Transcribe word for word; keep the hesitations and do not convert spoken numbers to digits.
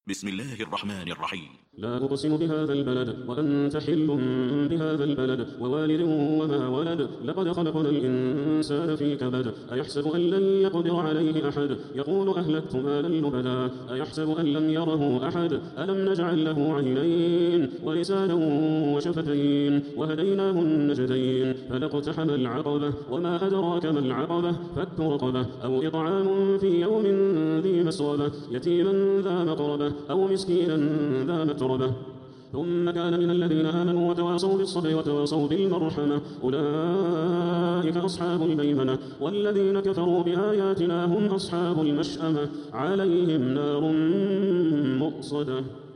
بسم الله الرحمن الرحيم. لا أقسم بهذا البلد وأنت حل بهذا البلد ووالد وما ولد. لقد خلقنا الإنسان في كبد. أيحسب أن لن يقدر عليه أحد. يقول أهلكت مالا لبدا. أيحسب أن لم يره أحد. ألم نجعل له عينين ولسانا وشفتين وهديناه النجدين. فلاقتحم العقبة وما أدراك ما العقبة. فك رقبة أو إطعام في يوم ذي مسغبة يتيما ذا مقربة أو مسكينا ذا متربة. ثم كان من الذين آمنوا وتواصوا بالصبر وتواصوا بالمرحمة أولئك أصحاب الميمنة. والذين كفروا بآياتنا هم أصحاب المشأمة عليهم نار مؤصدة.